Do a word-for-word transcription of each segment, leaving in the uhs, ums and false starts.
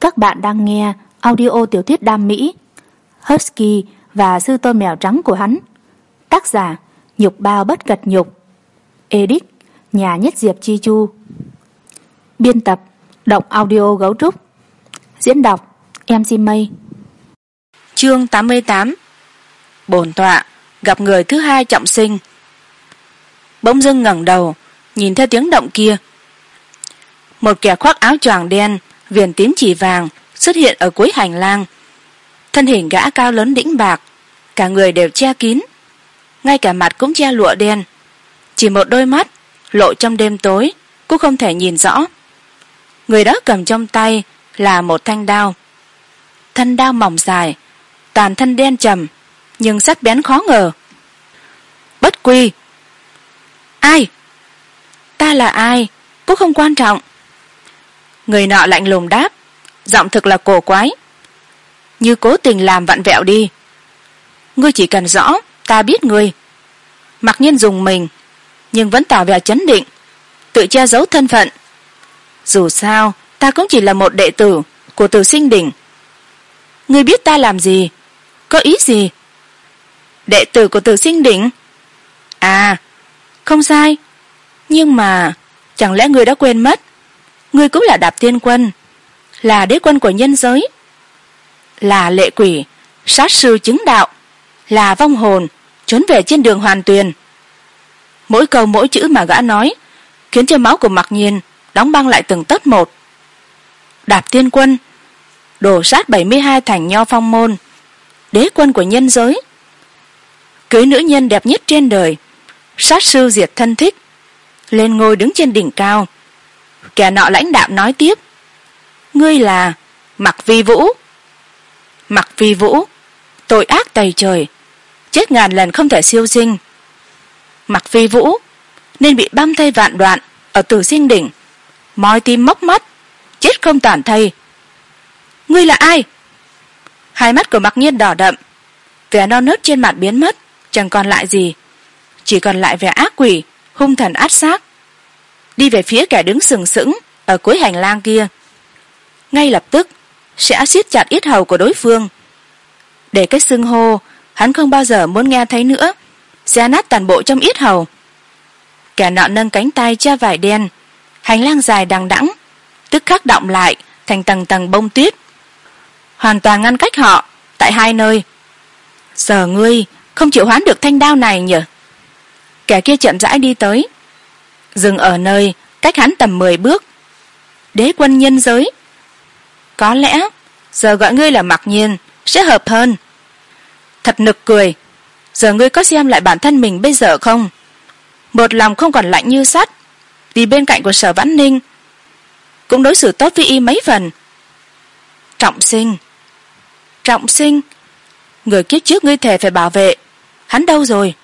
Các bạn đang nghe audio tiểu thuyết đam mỹ Husky và sư tôn mèo trắng của hắn. Tác giả Nhục Bao Bất Cật Nhục. Edit Nhà Nhất Diệp Chi Chu. Biên tập Động Audio Gấu Trúc. Diễn đọc em xê Mây. Chương tám mươi tám. Bổn tọa gặp người thứ hai trọng sinh. Bỗng dưng ngẩng đầu nhìn theo tiếng động kia. Một kẻ khoác áo choàng đen viền tím chỉ vàng xuất hiện ở cuối hành lang. Thân hình gã cao lớn đĩnh bạc, cả người đều che kín, ngay cả mặt cũng che lụa đen, chỉ một đôi mắt lộ trong đêm tối cũng không thể nhìn rõ. Người đó cầm trong tay là một thanh đao, thân đao mỏng dài, toàn thân đen trầm nhưng sắc bén khó ngờ. Bất Quy. Ai? Ta là ai cũng không quan trọng. Người nọ lạnh lùng đáp, giọng thực là cổ quái, như cố tình làm vặn vẹo đi. Ngươi chỉ cần rõ ta biết ngươi. Mặc nhiên dùng mình nhưng vẫn tỏ vẻ chấn định, tự che giấu thân phận. Dù sao ta cũng chỉ là một đệ tử của Từ Sinh Đỉnh. Ngươi biết ta làm gì? Có ý gì? Đệ tử của Từ Sinh Đỉnh? À, không sai. Nhưng mà chẳng lẽ ngươi đã quên mất, ngươi cũng là Đạp Tiên Quân, là đế quân của nhân giới, là lệ quỷ, sát sư chứng đạo, là vong hồn trốn về trên đường hoàn tuyền. Mỗi câu mỗi chữ mà gã nói khiến cho máu của Mặc Nhiên đóng băng lại từng tấc một. Đạp Tiên Quân, đổ sát bảy mươi hai thành Nho Phong môn, đế quân của nhân giới, cưới nữ nhân đẹp nhất trên đời, sát sư diệt thân thích, lên ngôi đứng trên đỉnh cao. Kẻ nọ lãnh đạm nói tiếp, ngươi là Mặc Vi Vũ. Mặc Vi Vũ, tội ác tày trời, chết ngàn lần không thể siêu sinh. Mặc Vi Vũ nên bị băm thây vạn đoạn ở Từ Sinh Đỉnh, moi tim móc mắt, chết không tàn thây. Ngươi là ai? Hai mắt của Mặc Nhiên đỏ đậm, vẻ non nớt trên mặt biến mất, chẳng còn lại gì, chỉ còn lại vẻ ác quỷ hung thần át xác. Đi về phía kẻ đứng sừng sững ở cuối hành lang kia, ngay lập tức sẽ siết chặt yết hầu của đối phương. Để cái xưng hô hắn không bao giờ muốn nghe thấy nữa xé nát toàn bộ trong yết hầu. Kẻ nọ nâng cánh tay che vải đen, hành lang dài đằng đẵng tức khắc đọng lại thành tầng tầng bông tuyết, hoàn toàn ngăn cách họ tại hai nơi. Giờ ngươi không chịu hoán được thanh đao này nhỉ? Kẻ kia chậm rãi đi tới, dừng ở nơi cách hắn tầm mười bước. Đế quân nhân giới. Có lẽ giờ gọi ngươi là Mặc Nhiên sẽ hợp hơn. Thật nực cười. Giờ ngươi có xem lại bản thân mình bây giờ không? Một lòng không còn lạnh như sắt, vì bên cạnh của Sở Vãn Ninh cũng đối xử tốt với y mấy phần. Trọng sinh. Trọng sinh. Người kiếp trước ngươi thề phải bảo vệ, hắn đâu rồi?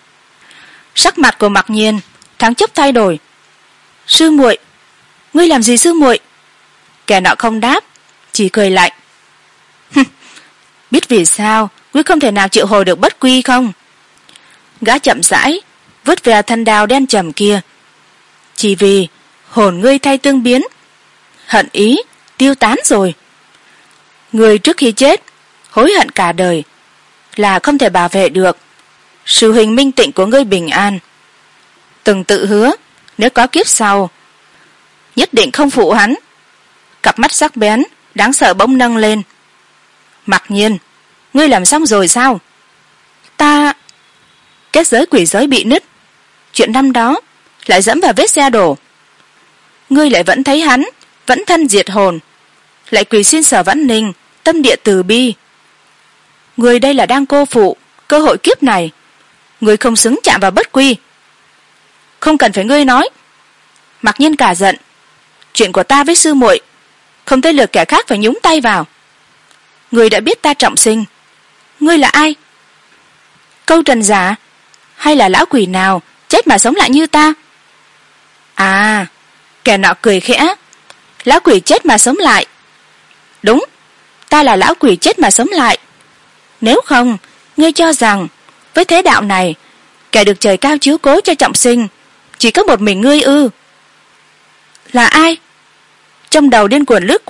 Sắc mặt của Mặc Nhiên thoáng chốc thay đổi. Sư muội, ngươi làm gì sư muội? Kẻ nọ không đáp, chỉ cười lạnh. Biết vì sao ngươi không thể nào triệu hồi được Bất Quy không? Gã chậm rãi vứt về thân đao đen trầm kia. Chỉ vì hồn ngươi thay tương biến, hận ý tiêu tán rồi. Ngươi trước khi chết hối hận cả đời là không thể bảo vệ được sư huynh minh tịnh của ngươi bình an. Từng tự hứa nếu có kiếp sau nhất định không phụ hắn. Cặp mắt sắc bén đáng sợ bỗng nâng lên. Mặc Nhiên, ngươi làm xong rồi sao? Ta... Kết giới quỷ giới bị nứt, chuyện năm đó lại dẫm vào vết xe đổ. Ngươi lại vẫn thấy hắn vẫn thân diệt hồn, lại quỳ xin Sở Vãn Ninh tâm địa từ bi. Ngươi đây là đang cô phụ cơ hội kiếp này. Ngươi không xứng chạm vào Bất Quy. Không cần phải ngươi nói. Mặc Nhiên cả giận. Chuyện của ta với sư muội không tới lượt kẻ khác phải nhúng tay vào. Ngươi đã biết ta trọng sinh. Ngươi là ai? Câu trần giả hay là lão quỷ nào chết mà sống lại như ta? À, kẻ nọ cười khẽ. Lão quỷ chết mà sống lại. Đúng, ta là lão quỷ chết mà sống lại. Nếu không, ngươi cho rằng với thế đạo này kẻ được trời cao chiếu cố cho trọng sinh chỉ có một mình ngươi ư? Là ai? Trong đầu điên cuồng lướt qua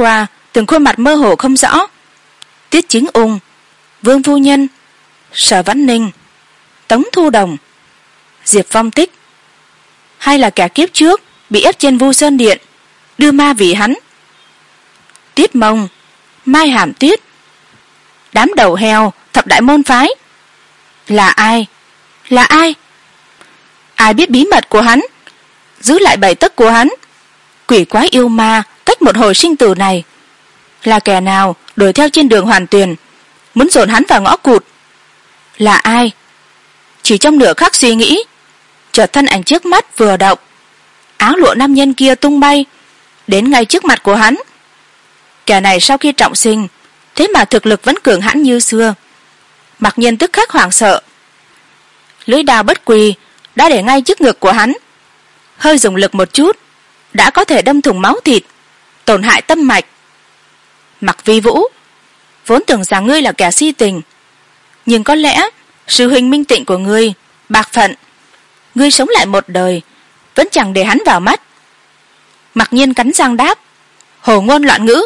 từng khuôn mặt mơ hồ không rõ. Tiết Chính Ung, Vương phu nhân, Sở Vãn Ninh, Tống Thu Đồng, Diệp Phong Tích, hay là kẻ kiếp trước bị ép trên Vu Sơn Điện đưa ma vì hắn. Tiết Mông, Mai Hàm Tuyết, đám đầu heo thập đại môn phái. Là ai? Là ai? Ai biết bí mật của hắn, giữ lại bảy tấc của hắn? Quỷ quái yêu ma cách một hồi sinh tử này, là kẻ nào đuổi theo trên đường hoàn tuyền, muốn dồn hắn vào ngõ cụt? Là ai? Chỉ trong nửa khắc suy nghĩ, chợt thân ảnh trước mắt vừa động, áo lụa nam nhân kia tung bay đến ngay trước mặt của hắn. Kẻ này sau khi trọng sinh, thế mà thực lực vẫn cường hãn như xưa. Mặc nhiên tức khắc hoảng sợ. Lưỡi đao bất quỳ đã để ngay trước ngực của hắn, hơi dùng lực một chút đã có thể đâm thủng máu thịt, tổn hại tâm mạch. Mặc Vi Vũ, vốn tưởng rằng ngươi là kẻ si tình, nhưng có lẽ sư huynh minh tịnh của ngươi bạc phận, ngươi sống lại một đời vẫn chẳng để hắn vào mắt. Mặc nhiên cắn răng đáp, hồ ngôn loạn ngữ.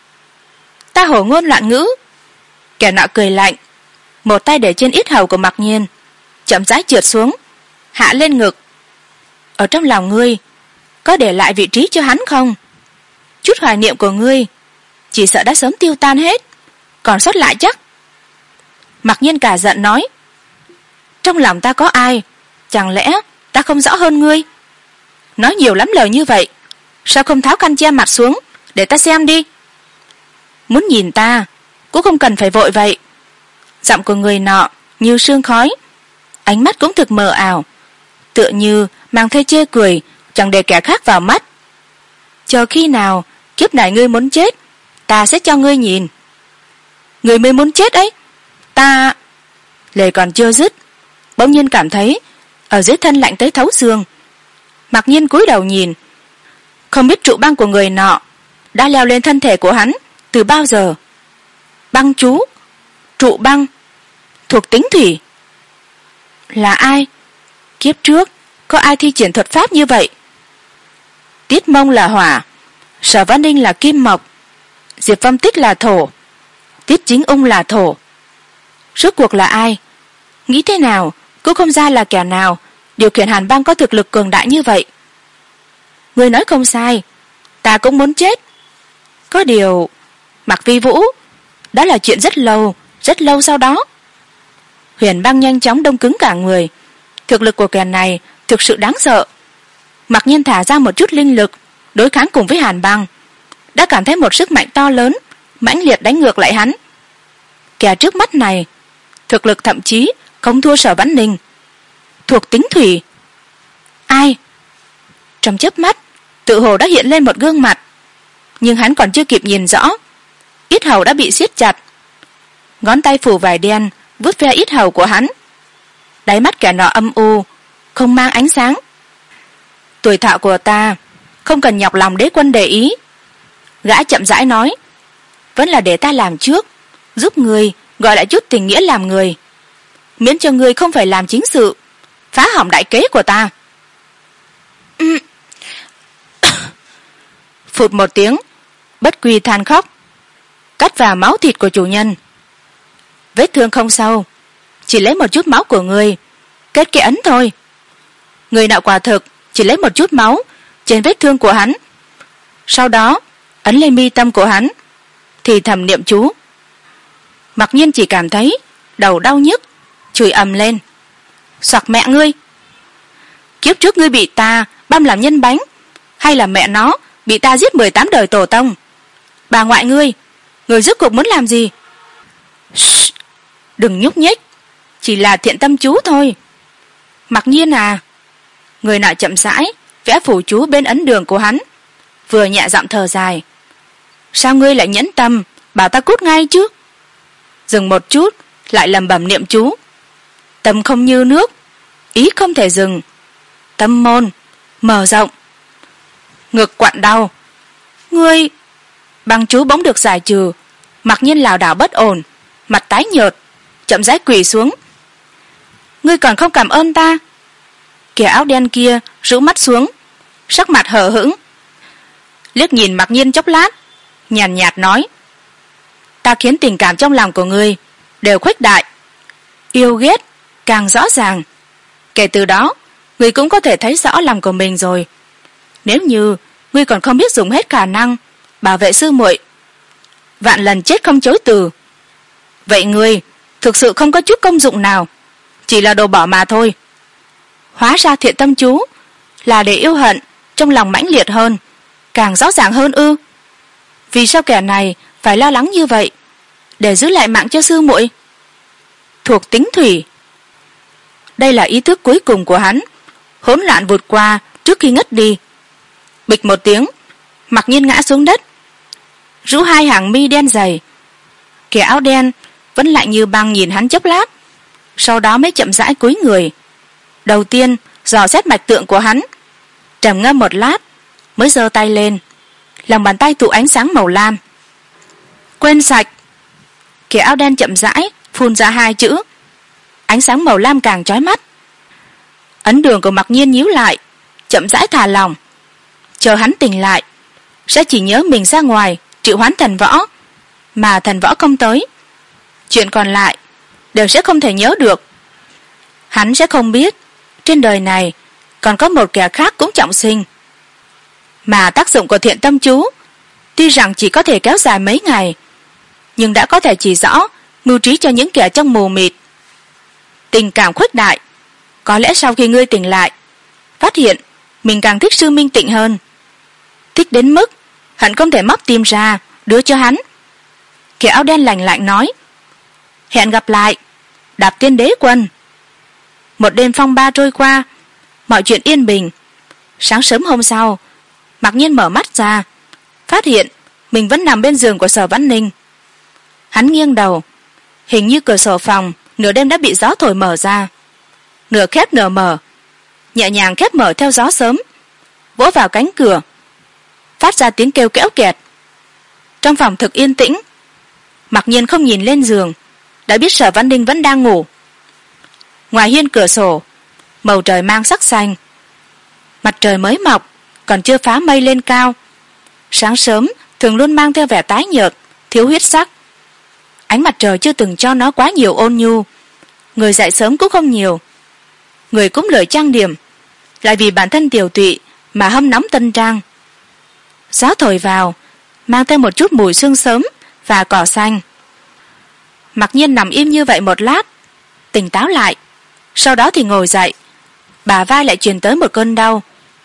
Ta hồ ngôn loạn ngữ? Kẻ nọ cười lạnh, một tay để trên yết hầu của Mặc nhiên, chậm rãi trượt xuống, hạ lên ngực. Ở trong lòng ngươi có để lại vị trí cho hắn không? Chút hoài niệm của ngươi chỉ sợ đã sớm tiêu tan hết, còn sót lại chắc? Mặc nhiên cả giận nói, trong lòng ta có ai, chẳng lẽ ta không rõ hơn ngươi? Nói nhiều lắm lời như vậy, sao không tháo khăn che mặt xuống để ta xem đi? Muốn nhìn ta cũng không cần phải vội vậy. Giọng của người nọ như sương khói, ánh mắt cũng thực mờ ảo, tựa như mang theo chê cười, chẳng để kẻ khác vào mắt. Chờ khi nào kiếp này ngươi muốn chết, ta sẽ cho ngươi nhìn. Ngươi mới muốn chết ấy? Ta... Lời còn chưa dứt, bỗng nhiên cảm thấy ở dưới thân lạnh tới thấu xương. Mặc nhiên cúi đầu nhìn, không biết trụ băng của người nọ đã leo lên thân thể của hắn từ bao giờ. Băng chú, trụ băng, thuộc tính thủy. Là ai? Kiếp trước có ai thi triển thuật pháp như vậy? Tiết Mông là hỏa, Sở Vãn Ninh là kim mộc, Diệp Phong Tích là thổ, Tiết Chính Ung là thổ. Rốt cuộc là ai? Nghĩ thế nào cũng không ra là kẻ nào điều khiển hàn băng có thực lực cường đại như vậy. Người nói không sai, ta cũng muốn chết. Có điều Mặc Vi Vũ, đó là chuyện rất lâu, rất lâu sau đó. Huyền băng nhanh chóng đông cứng cả người. Thực lực của kẻ này thực sự đáng sợ. Mặc nhiên thả ra một chút linh lực đối kháng cùng với hàn băng, đã cảm thấy một sức mạnh to lớn mãnh liệt đánh ngược lại hắn. Kẻ trước mắt này thực lực thậm chí không thua Sở Vãn Ninh. Thuộc tính thủy. Ai? Trong chớp mắt tự hồ đã hiện lên một gương mặt, nhưng hắn còn chưa kịp nhìn rõ, yết hầu đã bị siết chặt. Ngón tay phủ vải đen vuốt ve yết hầu của hắn. Đáy mắt kẻ nọ âm u, không mang ánh sáng. Tuổi thọ của ta không cần nhọc lòng đế quân để ý. Gã chậm rãi nói, vẫn là để ta làm trước, giúp người gọi lại chút tình nghĩa làm người, miễn cho người không phải làm chính sự, phá hỏng đại kế của ta. Phụt một tiếng, bất quy than khóc, cắt vào máu thịt của chủ nhân. Vết thương không sâu, chỉ lấy một chút máu của người kết cái ấn thôi. Người nọ quả thực chỉ lấy một chút máu trên vết thương của hắn, sau đó ấn lên mi tâm của hắn, thì thầm niệm chú. Mặc nhiên chỉ cảm thấy đầu đau nhức, chửi ầm lên, xoạc mẹ ngươi. Kiếp trước ngươi bị ta băm làm nhân bánh, hay là mẹ nó bị ta giết mười tám đời tổ tông? Bà ngoại ngươi, người rốt cuộc muốn làm gì? Shh, đừng nhúc nhích, chỉ là thiện tâm chú thôi. Mặc nhiên à? Người nọ chậm rãi vẽ phù chú bên ấn đường của hắn, vừa nhẹ giọng thở dài. Sao ngươi lại nhẫn tâm bảo ta cút ngay chứ? Dừng một chút, lại lẩm bẩm niệm chú. Tâm không như nước, ý không thể dừng. Tâm môn mở rộng. Ngực quặn đau. Ngươi... Băng chú bỗng được giải trừ. Mặc nhiên lảo đảo bất ổn, mặt tái nhợt, chậm rãi quỳ xuống. Ngươi còn không cảm ơn ta? Kẻ áo đen kia rũ mắt xuống, sắc mặt hờ hững, liếc nhìn Mặc nhiên chốc lát, nhàn nhạt nói: ta khiến tình cảm trong lòng của ngươi đều khuếch đại, yêu ghét càng rõ ràng. Kể từ đó ngươi cũng có thể thấy rõ lòng của mình rồi. Nếu như ngươi còn không biết dùng hết khả năng bảo vệ sư muội, vạn lần chết không chối từ, vậy ngươi thực sự không có chút công dụng nào, chỉ là đồ bỏ mà thôi. Hóa ra thiện tâm chú là để yêu hận trong lòng mãnh liệt hơn, càng rõ ràng hơn ư? Vì sao kẻ này phải lo lắng như vậy để giữ lại mạng cho sư muội? Thuộc tính thủy. Đây là ý thức cuối cùng của hắn, hỗn loạn vụt qua trước khi ngất đi. Bịch một tiếng, Mặc Nhiên ngã xuống đất, rũ hai hàng mi đen dày. Kẻ áo đen vẫn lạnh như băng nhìn hắn chốc lát, sau đó mới chậm rãi cúi người. Đầu tiên dò xét mạch tượng của hắn, trầm ngâm một lát mới giơ tay lên, lòng bàn tay tụ ánh sáng màu lam. Quên sạch. Kẻ áo đen chậm rãi phun ra hai chữ, ánh sáng màu lam càng chói mắt. Ấn đường của Mặc Nhiên nhíu lại, chậm rãi thả lỏng. Chờ hắn tỉnh lại sẽ chỉ nhớ mình ra ngoài triệu hoán thần võ, mà thần võ không tới. Chuyện còn lại đều sẽ không thể nhớ được. Hắn sẽ không biết trên đời này còn có một kẻ khác cũng trọng sinh. Mà tác dụng của thiện tâm chú tuy rằng chỉ có thể kéo dài mấy ngày, nhưng đã có thể chỉ rõ mưu trí cho những kẻ trong mù mịt. Tình cảm khuếch đại. Có lẽ sau khi ngươi tỉnh lại, phát hiện mình càng thích Sư Minh Tịnh hơn, thích đến mức hận không thể móc tim ra đưa cho hắn. Kẻ áo đen lạnh lạnh nói: hẹn gặp lại, Đạp Tiên Đế Quân. Một đêm phong ba trôi qua, mọi chuyện yên bình. Sáng sớm hôm sau, Mặc Nhiên mở mắt ra, phát hiện mình vẫn nằm bên giường của Sở Vãn Ninh. Hắn nghiêng đầu, hình như cửa sổ phòng nửa đêm đã bị gió thổi mở ra, nửa khép nửa mở, nhẹ nhàng khép mở theo gió sớm, vỗ vào cánh cửa, phát ra tiếng kêu kẽo kẹt. Trong phòng thực yên tĩnh. Mặc Nhiên không nhìn lên giường, đã biết Sở Vãn Ninh vẫn đang ngủ. Ngoài hiên cửa sổ, bầu trời mang sắc xanh. Mặt trời mới mọc, còn chưa phá mây lên cao. Sáng sớm thường luôn mang theo vẻ tái nhợt, thiếu huyết sắc. Ánh mặt trời chưa từng cho nó quá nhiều ôn nhu. Người dậy sớm cũng không nhiều. Người cũng lười trang điểm, lại vì bản thân tiểu tụy mà hâm nóng tân trang. Gió thổi vào, mang theo một chút mùi sương sớm và cỏ xanh. Mặc Nhiên nằm im như vậy một lát, tỉnh táo lại, sau đó thì ngồi dậy. Bả vai lại truyền tới một cơn đau.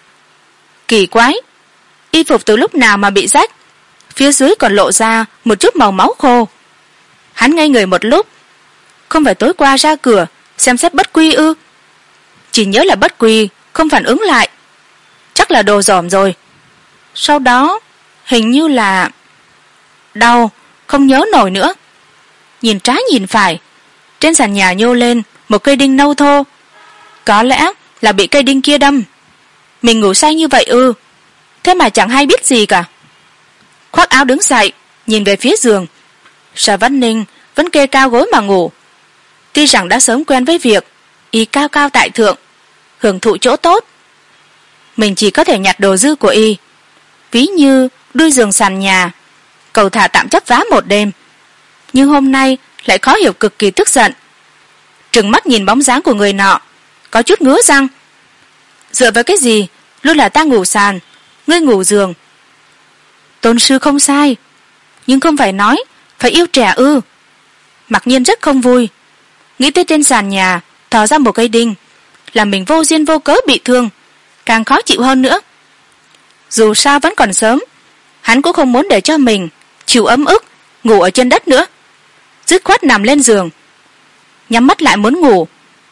Kỳ quái, y phục từ lúc nào mà bị rách, phía dưới còn lộ ra một chút màu máu khô. Hắn ngây người một lúc, không phải tối qua ra cửa xem xét bất quy ư? Chỉ nhớ là bất quy không phản ứng lại, chắc là đồ dỏm rồi. Sau đó hình như là đau, không nhớ nổi nữa. Nhìn trái nhìn phải, trên sàn nhà nhô lên một cây đinh nâu thô. Có lẽ là bị cây đinh kia đâm. Mình ngủ say như vậy ư? Thế mà chẳng hay biết gì cả. Khoác áo đứng dậy, nhìn về phía giường. Sở Vãn Ninh vẫn kê cao gối mà ngủ. Tuy rằng đã sớm quen với việc y cao cao tại thượng, hưởng thụ chỗ tốt, mình chỉ có thể nhặt đồ dư của y, ví như đuôi giường sàn nhà, cầu thả tạm chấp vá một đêm. Nhưng hôm nay lại khó hiểu cực kỳ tức giận, trừng mắt nhìn bóng dáng của người nọ, có chút ngứa răng. Dựa vào cái gì luôn là ta ngủ sàn, ngươi ngủ giường? Tôn sư không sai, nhưng không phải nói phải yêu trẻ ư? Mặc Nhiên rất không vui, nghĩ tới trên sàn nhà thò ra một cây đinh, làm mình vô duyên vô cớ bị thương, càng khó chịu hơn nữa. Dù sao vẫn còn sớm, hắn cũng không muốn để cho mình chịu ấm ức ngủ ở trên đất nữa, dứt khoát nằm lên giường, nhắm mắt lại muốn ngủ.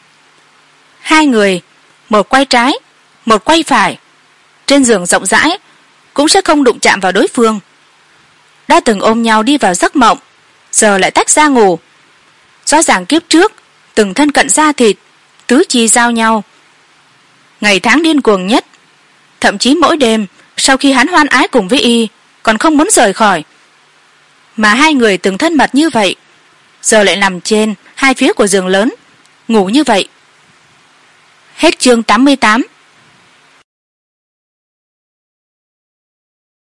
Hai người, một quay trái, một quay phải, trên giường rộng rãi, cũng sẽ không đụng chạm vào đối phương. Đã từng ôm nhau đi vào giấc mộng, giờ lại tách ra ngủ. Rõ ràng kiếp trước từng thân cận da thịt, tứ chi giao nhau. Ngày tháng điên cuồng nhất, thậm chí mỗi đêm sau khi hắn hoan ái cùng với y còn không muốn rời khỏi. Mà hai người từng thân mật như vậy, giờ lại nằm trên hai phía của giường lớn, ngủ như vậy. Hết chương tám mươi tám.